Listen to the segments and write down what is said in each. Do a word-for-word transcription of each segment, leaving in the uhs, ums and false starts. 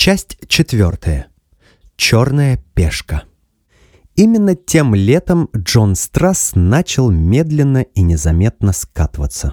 Часть четвертая. Черная пешка. Именно тем летом Джон Страсс начал медленно и незаметно скатываться.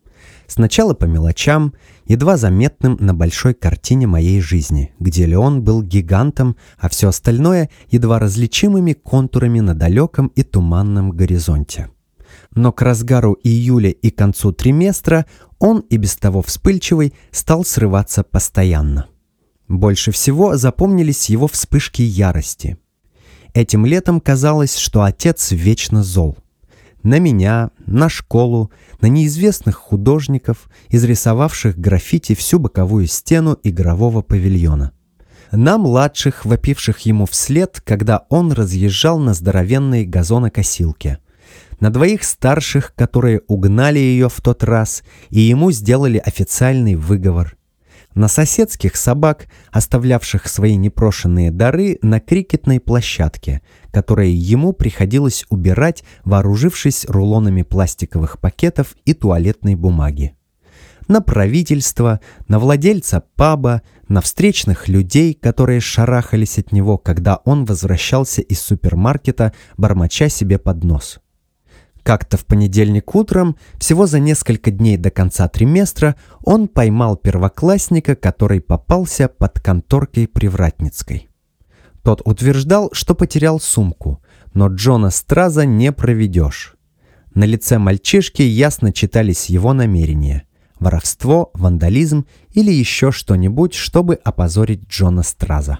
Сначала по мелочам, едва заметным на большой картине моей жизни, где Леон был гигантом, а все остальное едва различимыми контурами на далеком и туманном горизонте. Но к разгару июля и концу триместра он, и без того вспыльчивый, стал срываться постоянно. Больше всего запомнились его вспышки ярости. Этим летом казалось, что отец вечно зол. На меня, на школу, на неизвестных художников, изрисовавших граффити всю боковую стену игрового павильона. На младших, вопивших ему вслед, когда он разъезжал на здоровенной газонокосилке. На двоих старших, которые угнали ее в тот раз, и ему сделали официальный выговор. На соседских собак, оставлявших свои непрошенные дары на крикетной площадке, которые ему приходилось убирать, вооружившись рулонами пластиковых пакетов и туалетной бумаги. На правительство, на владельца паба, на встречных людей, которые шарахались от него, когда он возвращался из супермаркета, бормоча себе под нос. Как-то в понедельник утром, всего за несколько дней до конца триместра, он поймал первоклассника, который попался под конторкой Привратницкой. Тот утверждал, что потерял сумку, но Джона Страза не проведешь. На лице мальчишки ясно читались его намерения – воровство, вандализм или еще что-нибудь, чтобы опозорить Джона Страза.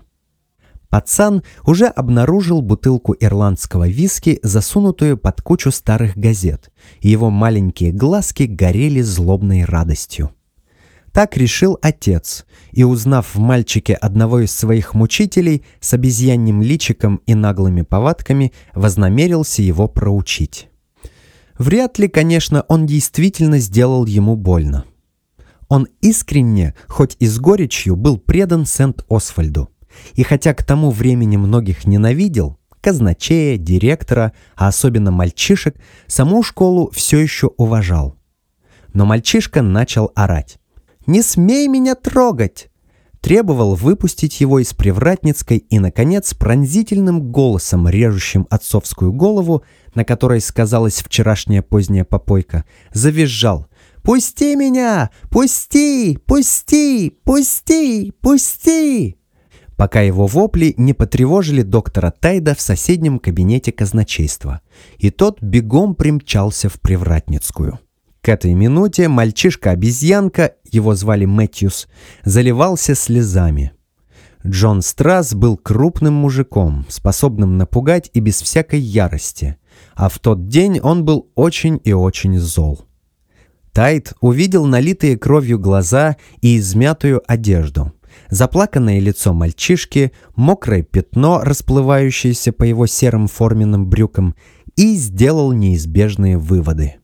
Пацан уже обнаружил бутылку ирландского виски, засунутую под кучу старых газет, и его маленькие глазки горели злобной радостью. Так решил отец, и, узнав в мальчике одного из своих мучителей с обезьяньим личиком и наглыми повадками, вознамерился его проучить. Вряд ли, конечно, он действительно сделал ему больно. Он искренне, хоть и с горечью, был предан Сент-Освальду. И хотя к тому времени многих ненавидел, казначея, директора, а особенно мальчишек, саму школу все еще уважал. Но мальчишка начал орать. «Не смей меня трогать!» Требовал выпустить его из Привратницкой и, наконец, пронзительным голосом, режущим отцовскую голову, на которой сказалась вчерашняя поздняя попойка, завизжал: «Пусти меня! Пусти! Пусти! Пусти! Пусти!» пока его вопли не потревожили доктора Тайда в соседнем кабинете казначейства, и тот бегом примчался в Привратницкую. К этой минуте мальчишка-обезьянка, его звали Мэтьюс, заливался слезами. Джон Страсс был крупным мужиком, способным напугать и без всякой ярости, а в тот день он был очень и очень зол. Тайд увидел налитые кровью глаза и измятую одежду, заплаканное лицо мальчишки, мокрое пятно, расплывающееся по его серым форменным брюкам, и сделал неизбежные выводы.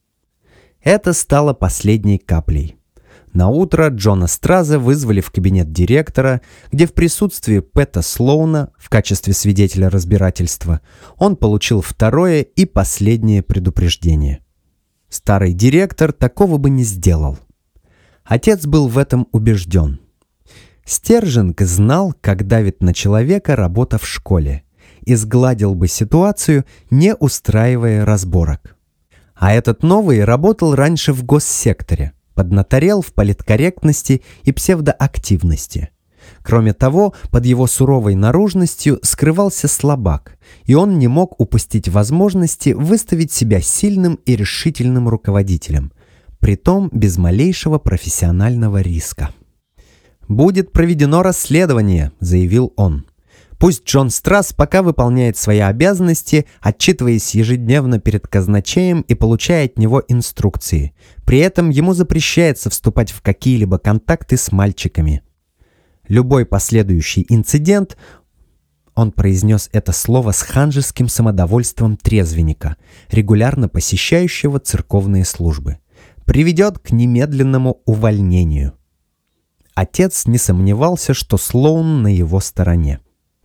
Это стало последней каплей. Наутро Джона Страза вызвали в кабинет директора, где в присутствии Пэта Слоуна в качестве свидетеля разбирательства он получил второе и последнее предупреждение. Старый директор такого бы не сделал. Отец был в этом убежден. Стерженг знал, как давит на человека работа в школе, и сгладил бы ситуацию, не устраивая разборок. А этот новый работал раньше в госсекторе, поднаторел в политкорректности и псевдоактивности. Кроме того, под его суровой наружностью скрывался слабак, и он не мог упустить возможности выставить себя сильным и решительным руководителем, притом без малейшего профессионального риска. «Будет проведено расследование», — заявил он. «Пусть Джон Страсс пока выполняет свои обязанности, отчитываясь ежедневно перед казначеем и получая от него инструкции. При этом ему запрещается вступать в какие-либо контакты с мальчиками. Любой последующий инцидент...» Он произнес это слово с ханжеским самодовольством трезвенника, регулярно посещающего церковные службы. «Приведет к немедленному увольнению». Отец не сомневался, что Слоун на его стороне.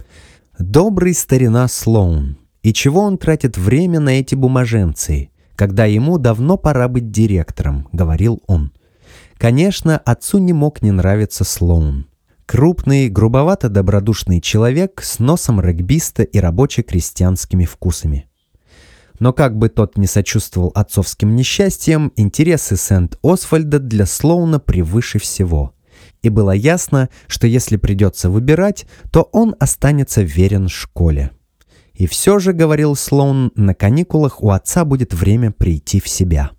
Добрый старина Слоун. И чего он тратит время на эти бумаженцы, когда ему давно пора быть директором, говорил он. Конечно, отцу не мог не нравиться Слоун. Крупный, грубовато-добродушный человек с носом регбиста и рабоче-крестьянскими вкусами. Но как бы тот ни сочувствовал отцовским несчастьям, интересы Сент-Освальда для Слоуна превыше всего. И было ясно, что если придется выбирать, то он останется верен школе. И все же, говорил Слоун, на каникулах у отца будет время прийти в себя.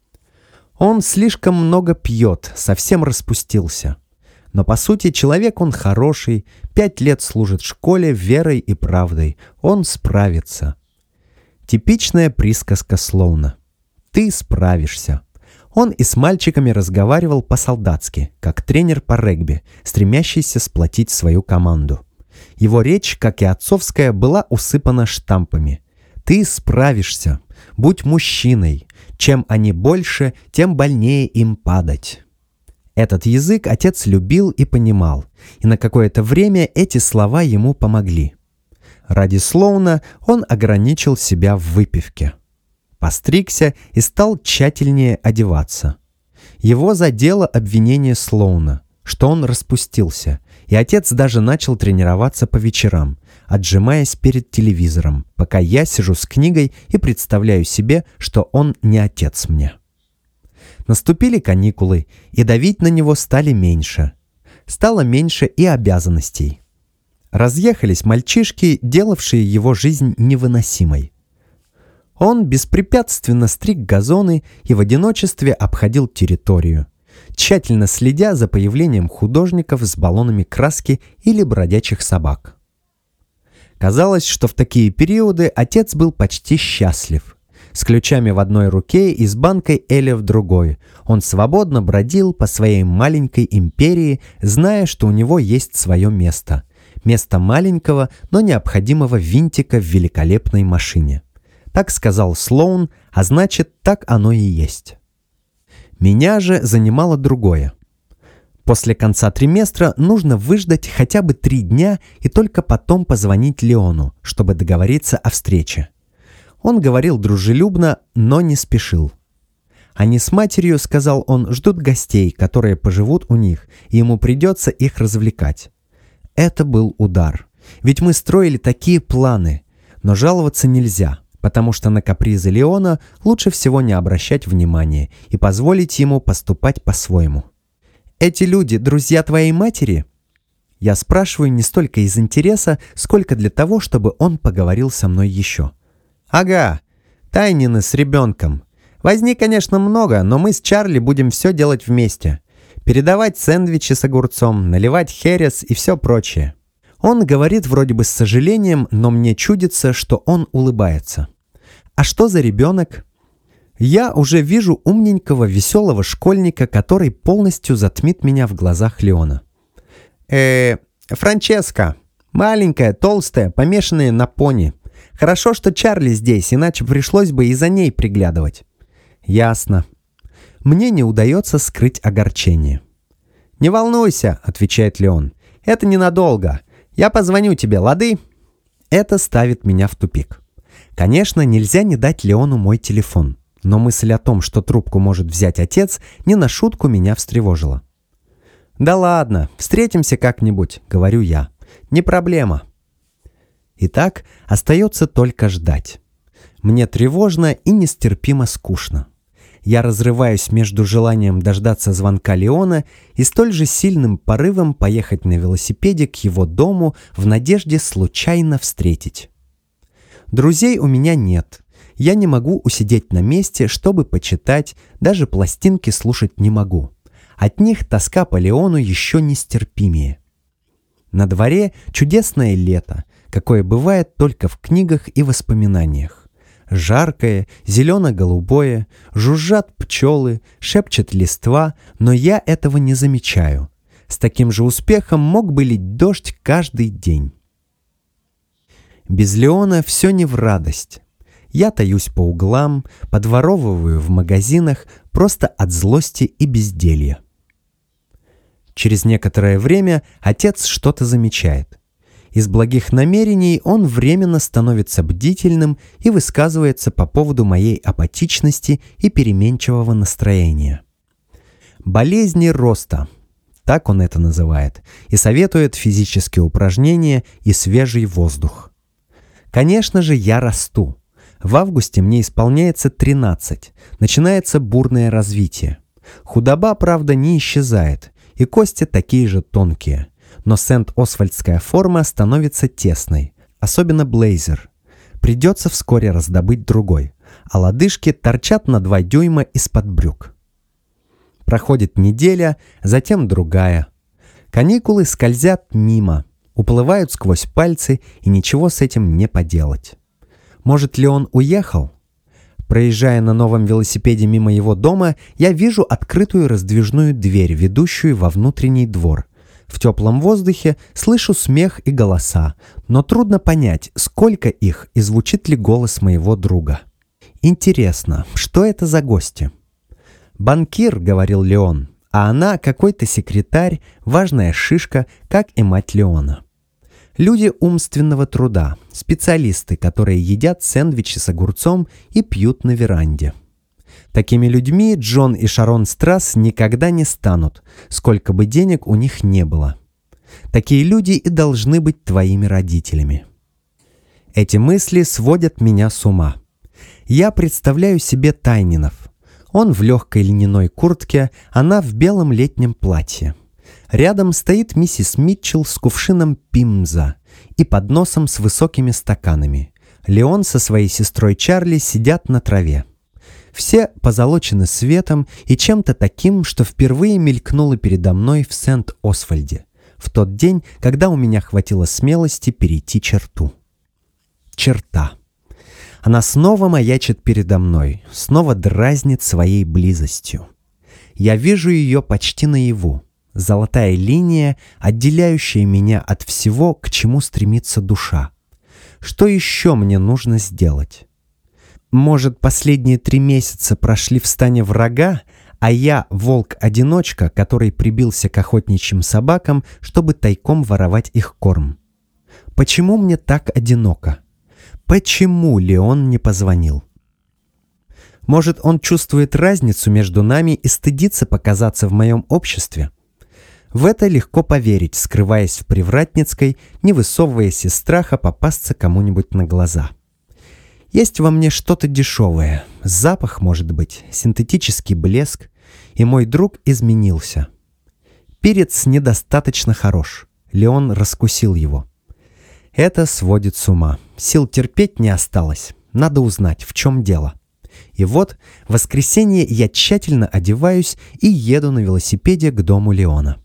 Он слишком много пьет, совсем распустился. Но по сути человек он хороший, пять лет служит школе верой и правдой, он справится. Типичная присказка Слоуна. Ты справишься. Он и с мальчиками разговаривал по-солдатски, как тренер по регби, стремящийся сплотить свою команду. Его речь, как и отцовская, была усыпана штампами. Ты справишься. Будь мужчиной. Чем они больше, тем больнее им падать. Этот язык отец любил и понимал, и на какое-то время эти слова ему помогли. Ради Слоуна он ограничил себя в выпивке. Постригся и стал тщательнее одеваться. Его задело обвинение Слоуна, что он распустился, и отец даже начал тренироваться по вечерам, отжимаясь перед телевизором, пока я сижу с книгой и представляю себе, что он не отец мне. Наступили каникулы, и давить на него стали меньше. Стало меньше и обязанностей. Разъехались мальчишки, делавшие его жизнь невыносимой. Он беспрепятственно стриг газоны и в одиночестве обходил территорию, тщательно следя за появлением художников с баллонами краски или бродячих собак. Казалось, что в такие периоды отец был почти счастлив. С ключами в одной руке и с банкой Эля в другой, он свободно бродил по своей маленькой империи, зная, что у него есть свое место. Место маленького, но необходимого винтика в великолепной машине. Так сказал Слоун, а значит, так оно и есть. Меня же занимало другое. После конца триместра нужно выждать хотя бы три дня и только потом позвонить Леону, чтобы договориться о встрече. Он говорил дружелюбно, но не спешил. Они с матерью, сказал он, ждут гостей, которые поживут у них, и ему придется их развлекать. Это был удар. Ведь мы строили такие планы, но жаловаться нельзя, потому что на капризы Леона лучше всего не обращать внимания и позволить ему поступать по-своему. «Эти люди – друзья твоей матери?» Я спрашиваю не столько из интереса, сколько для того, чтобы он поговорил со мной еще. «Ага, Тайнины с ребенком. Возни, конечно, много, но мы с Чарли будем все делать вместе. Передавать сэндвичи с огурцом, наливать херес и все прочее». Он говорит вроде бы с сожалением, но мне чудится, что он улыбается. «А что за ребенок?» Я уже вижу умненького, веселого школьника, который полностью затмит меня в глазах Леона. «Э, Франческа. Маленькая, толстая, помешанная на пони. Хорошо, что Чарли здесь, иначе пришлось бы и за ней приглядывать». «Ясно». Мне не удается скрыть огорчение. «Не волнуйся», — отвечает Леон. «Это ненадолго. Я позвоню тебе, лады?» Это ставит меня в тупик. Конечно, нельзя не дать Леону мой телефон, но мысль о том, что трубку может взять отец, не на шутку меня встревожила. «Да ладно, встретимся как-нибудь», — говорю я. «Не проблема». Итак, остается только ждать. Мне тревожно и нестерпимо скучно. Я разрываюсь между желанием дождаться звонка Леона и столь же сильным порывом поехать на велосипеде к его дому в надежде случайно встретить. Друзей у меня нет. Я не могу усидеть на месте, чтобы почитать, даже пластинки слушать не могу. От них тоска по Леону еще нестерпимее. На дворе чудесное лето, какое бывает только в книгах и воспоминаниях. Жаркое, зелено-голубое, жужжат пчелы, шепчет листва, но я этого не замечаю. С таким же успехом мог бы лить дождь каждый день. Без Леона все не в радость. Я таюсь по углам, подворовываю в магазинах просто от злости и безделья. Через некоторое время отец что-то замечает. Из благих намерений он временно становится бдительным и высказывается по поводу моей апатичности и переменчивого настроения. Болезни роста. так он это называет, и советует физические упражнения и свежий воздух. Конечно же, я расту. В августе мне исполняется тринадцать, начинается бурное развитие. Худоба, правда, не исчезает, и кости такие же тонкие, но Сент-Освальдская форма становится тесной, особенно блейзер. Придется вскоре раздобыть другой, а лодыжки торчат на два дюйма из-под брюк. Проходит неделя, затем другая. Каникулы скользят мимо, уплывают сквозь пальцы, и ничего с этим не поделать. Может ли он уехал? Проезжая на новом велосипеде мимо его дома, я вижу открытую раздвижную дверь, ведущую во внутренний двор. В теплом воздухе слышу смех и голоса, но трудно понять, сколько их и звучит ли голос моего друга. Интересно, что это за гости? «Банкир», — говорил Леон, а она какой-то секретарь, важная шишка, как и мать Леона. Люди умственного труда, специалисты, которые едят сэндвичи с огурцом и пьют на веранде. Такими людьми Джон и Шарон Страсс никогда не станут, сколько бы денег у них не было. Такие люди и должны быть твоими родителями. Эти мысли сводят меня с ума. Я представляю себе Тайнинов. Он в легкой льняной куртке, она в белом летнем платье. Рядом стоит миссис Митчелл с кувшином пимза и подносом с высокими стаканами. Леон со своей сестрой Чарли сидят на траве. Все позолочены светом и чем-то таким, что впервые мелькнуло передо мной в Сент-Освальде, в тот день, когда у меня хватило смелости перейти черту. Черта. Она снова маячит передо мной, снова дразнит своей близостью. Я вижу ее почти наяву. Золотая линия, отделяющая меня от всего, к чему стремится душа. Что еще мне нужно сделать? Может, последние три месяца прошли в стане врага, а я волк-одиночка, который прибился к охотничьим собакам, чтобы тайком воровать их корм. Почему мне так одиноко? Почему Леон не позвонил? Может, он чувствует разницу между нами и стыдится показаться в моем обществе? В это легко поверить, скрываясь в Привратницкой, не высовываясь из страха попасться кому-нибудь на глаза. Есть во мне что-то дешевое, запах, может быть, синтетический блеск, и мой друг изменился. Перец недостаточно хорош, Леон раскусил его. Это сводит с ума, сил терпеть не осталось, надо узнать, в чем дело. И вот, в воскресенье я тщательно одеваюсь и еду на велосипеде к дому Леона.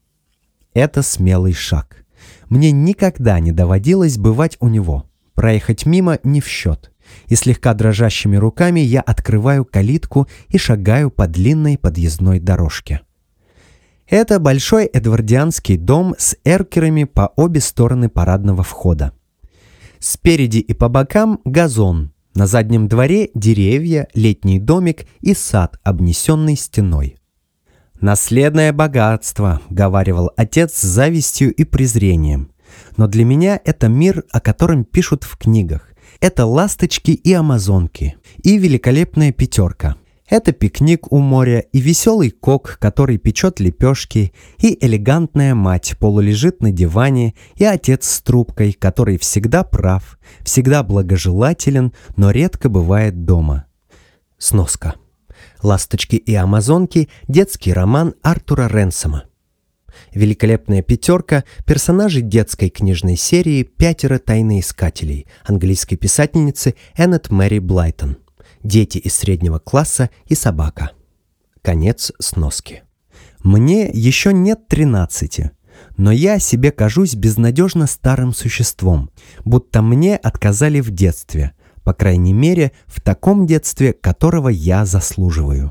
Это смелый шаг. Мне никогда не доводилось бывать у него. Проехать мимо не в счет. И слегка дрожащими руками я открываю калитку и шагаю по длинной подъездной дорожке. Это большой эдвардианский дом с эркерами по обе стороны парадного входа. Спереди и по бокам газон. На заднем дворе деревья, летний домик и сад, обнесенный стеной. «Наследное богатство», — говаривал отец с завистью и презрением. «Но для меня это мир, о котором пишут в книгах. Это ласточки и амазонки, и великолепная пятерка. Это пикник у моря, и веселый кок, который печет лепешки, и элегантная мать полулежит на диване, и отец с трубкой, который всегда прав, всегда благожелателен, но редко бывает дома». Сноска. «Ласточки и амазонки» – детский роман Артура Ренсома. «Великолепная пятерка» – персонажи детской книжной серии «Пятеро тайноискателей» английской писательницы Эннет Мэри Блайтон. Дети из среднего класса и собака. Конец сноски. Мне еще нет тринадцати, но я себе кажусь безнадежно старым существом, будто мне отказали в детстве, по крайней мере, в таком детстве, которого я заслуживаю.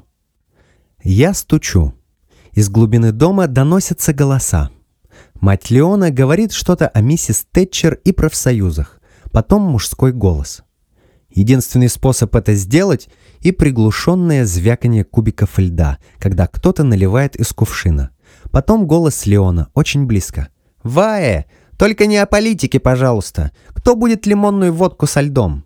Я стучу. Из глубины дома доносятся голоса. Мать Леона говорит что-то о миссис Тэтчер и профсоюзах, потом мужской голос. Единственный способ это сделать – и приглушенное звяканье кубиков льда, когда кто-то наливает из кувшина. Потом голос Леона, очень близко. «Ваэ, только не о политике, пожалуйста. Кто будет лимонную водку со льдом?»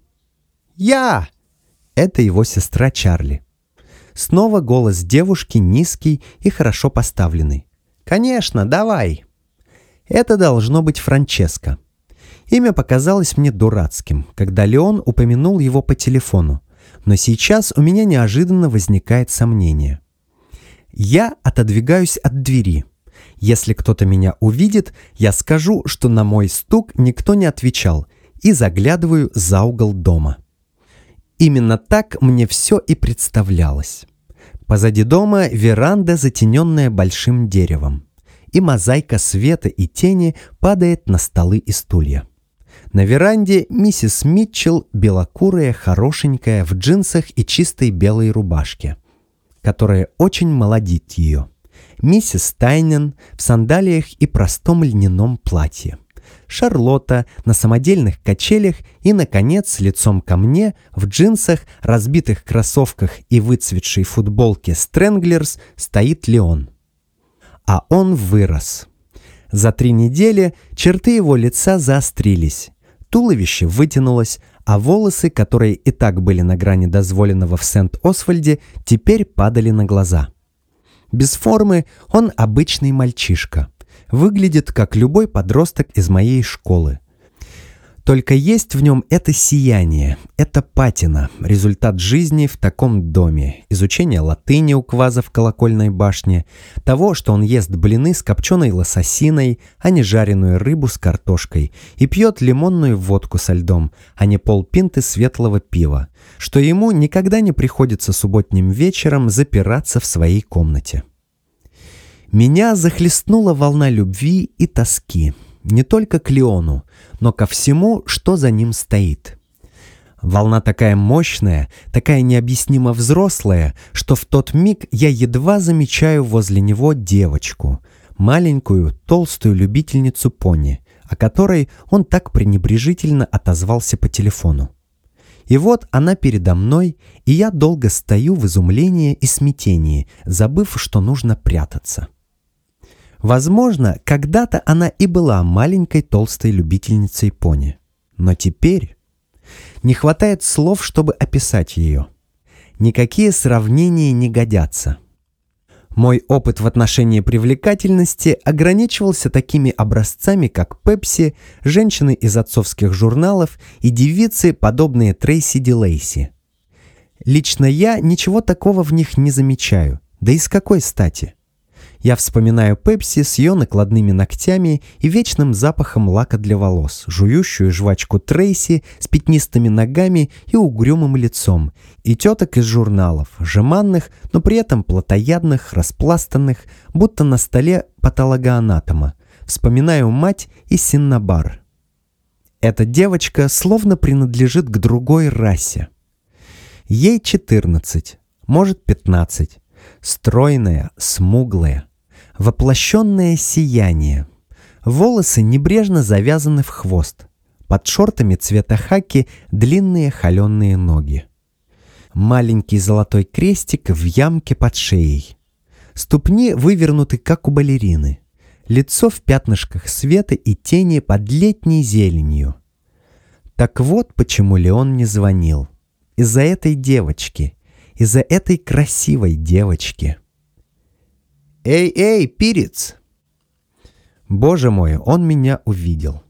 «Я!» Это его сестра Чарли. Снова голос девушки, низкий и хорошо поставленный. «Конечно, давай». Это должно быть Франческо. Имя показалось мне дурацким, когда Леон упомянул его по телефону, но сейчас у меня неожиданно возникает сомнение. Я отодвигаюсь от двери. Если кто-то меня увидит, я скажу, что на мой стук никто не отвечал, и заглядываю за угол дома. Именно так мне все и представлялось. Позади дома веранда, затененная большим деревом, и мозаика света и тени падает на столы и стулья. На веранде миссис Митчелл, белокурая, хорошенькая, в джинсах и чистой белой рубашке, которая очень молодит ее. Миссис Тайнен в сандалиях и простом льняном платье. Шарлотта на самодельных качелях и, наконец, лицом ко мне, в джинсах, разбитых кроссовках и выцветшей футболке Стрэнглерс стоит Леон. А он вырос. За три недели черты его лица заострились, туловище вытянулось, а волосы, которые и так были на грани дозволенного в Сент-Освальде, теперь падали на глаза. Без формы он обычный мальчишка. Выглядит, как любой подросток из моей школы. Только есть в нем это сияние, это патина, результат жизни в таком доме, изучения латыни у кваза в колокольной башне, того, что он ест блины с копченой лососиной, а не жареную рыбу с картошкой, и пьет лимонную водку со льдом, а не полпинты светлого пива, что ему никогда не приходится субботним вечером запираться в своей комнате. Меня захлестнула волна любви и тоски, не только к Леону, но ко всему, что за ним стоит. Волна такая мощная, такая необъяснимо взрослая, что в тот миг я едва замечаю возле него девочку, маленькую, толстую любительницу пони, о которой он так пренебрежительно отозвался по телефону. И вот она передо мной, и я долго стою в изумлении и смятении, забыв, что нужно прятаться. Возможно, когда-то она и была маленькой толстой любительницей пони. Но теперь не хватает слов, чтобы описать ее. Никакие сравнения не годятся. Мой опыт в отношении привлекательности ограничивался такими образцами, как Пепси, женщины из отцовских журналов и девицы, подобные Трейси Ди Лейси. Лично я ничего такого в них не замечаю. Да и с какой стати? Я вспоминаю Пепси с ее накладными ногтями и вечным запахом лака для волос, жующую жвачку Трейси с пятнистыми ногами и угрюмым лицом, и теток из журналов, жеманных, но при этом плотоядных, распластанных, будто на столе патологоанатома. Вспоминаю мать и Синнабар. Эта девочка словно принадлежит к другой расе. Ей четырнадцать, может пятнадцать. Стройная, смуглая, воплощенное сияние. Волосы небрежно завязаны в хвост. Под шортами цвета хаки длинные холеные ноги. Маленький золотой крестик в ямке под шеей. Ступни вывернуты, как у балерины. Лицо в пятнышках света и тени под летней зеленью. Так вот почему Леон не звонил. Из-за этой девочки. Из-за этой красивой девочки. «Эй, эй, Пирец!» Боже мой, он меня увидел.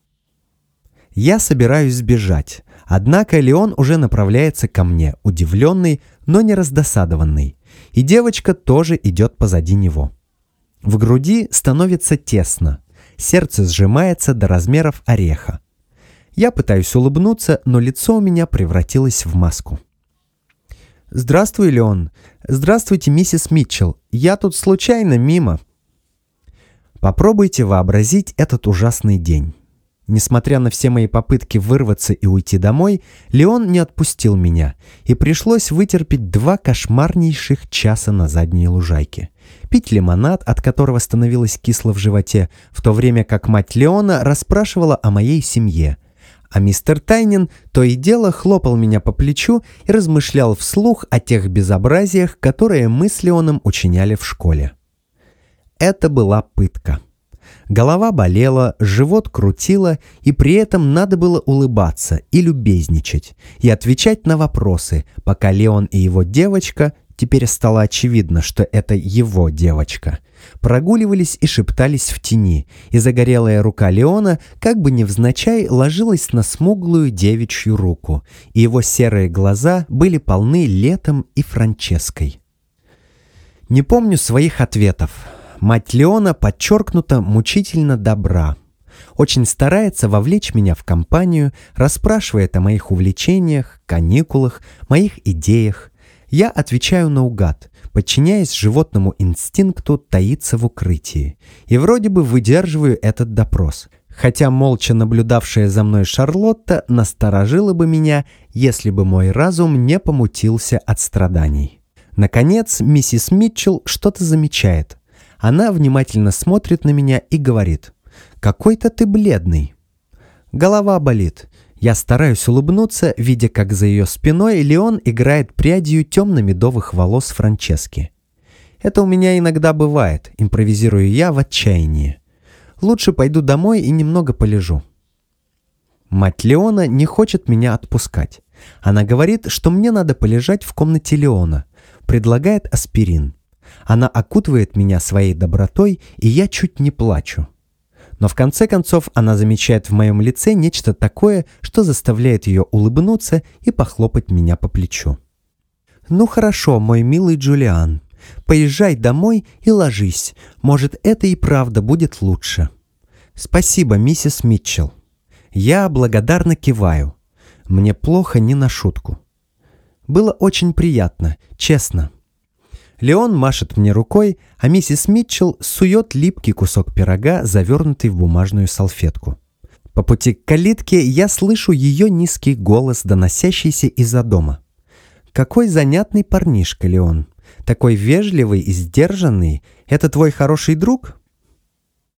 Я собираюсь сбежать, однако Леон уже направляется ко мне, удивленный, но не раздосадованный, и девочка тоже идет позади него. В груди становится тесно, сердце сжимается до размеров ореха. Я пытаюсь улыбнуться, но лицо у меня превратилось в маску. «Здравствуй, Леон. Здравствуйте, миссис Митчелл. Я тут случайно мимо». Попробуйте вообразить этот ужасный день. Несмотря на все мои попытки вырваться и уйти домой, Леон не отпустил меня, и пришлось вытерпеть два кошмарнейших часа на задней лужайке. Пить лимонад, от которого становилось кисло в животе, в то время как мать Леона расспрашивала о моей семье. А мистер Тайнен то и дело хлопал меня по плечу и размышлял вслух о тех безобразиях, которые мы с Леоном учиняли в школе. Это была пытка. Голова болела, живот крутило, и при этом надо было улыбаться и любезничать, и отвечать на вопросы, пока Леон и его девочка, теперь стало очевидно, что это его девочка, прогуливались и шептались в тени, и загорелая рука Леона как бы невзначай ложилась на смуглую девичью руку, и его серые глаза были полны летом и Франческой. Не помню своих ответов. Мать Леона подчеркнуто мучительно добра. Очень старается вовлечь меня в компанию, расспрашивает о моих увлечениях, каникулах, моих идеях. Я отвечаю наугад, подчиняясь животному инстинкту таиться в укрытии. И вроде бы выдерживаю этот допрос. Хотя молча наблюдавшая за мной Шарлотта насторожила бы меня, если бы мой разум не помутился от страданий. Наконец, миссис Митчелл что-то замечает. Она внимательно смотрит на меня и говорит: «Какой-то ты бледный». Голова болит. Я стараюсь улыбнуться, видя, как за ее спиной Леон играет прядью темно-медовых волос Франчески. Это у меня иногда бывает, импровизирую я в отчаянии. Лучше пойду домой и немного полежу. Мать Леона не хочет меня отпускать. Она говорит, что мне надо полежать в комнате Леона, предлагает аспирин. Она окутывает меня своей добротой, и я чуть не плачу. Но в конце концов она замечает в моем лице нечто такое, что заставляет ее улыбнуться и похлопать меня по плечу. «Ну хорошо, мой милый Джулиан, поезжай домой и ложись. Может, это и правда будет лучше». «Спасибо, миссис Митчелл». Я благодарно киваю. Мне плохо не на шутку. Было очень приятно, честно. Леон машет мне рукой, а миссис Митчелл сует липкий кусок пирога, завернутый в бумажную салфетку. По пути к калитке я слышу ее низкий голос, доносящийся из-за дома. «Какой занятный парнишка, Леон! Такой вежливый и сдержанный! Это твой хороший друг?»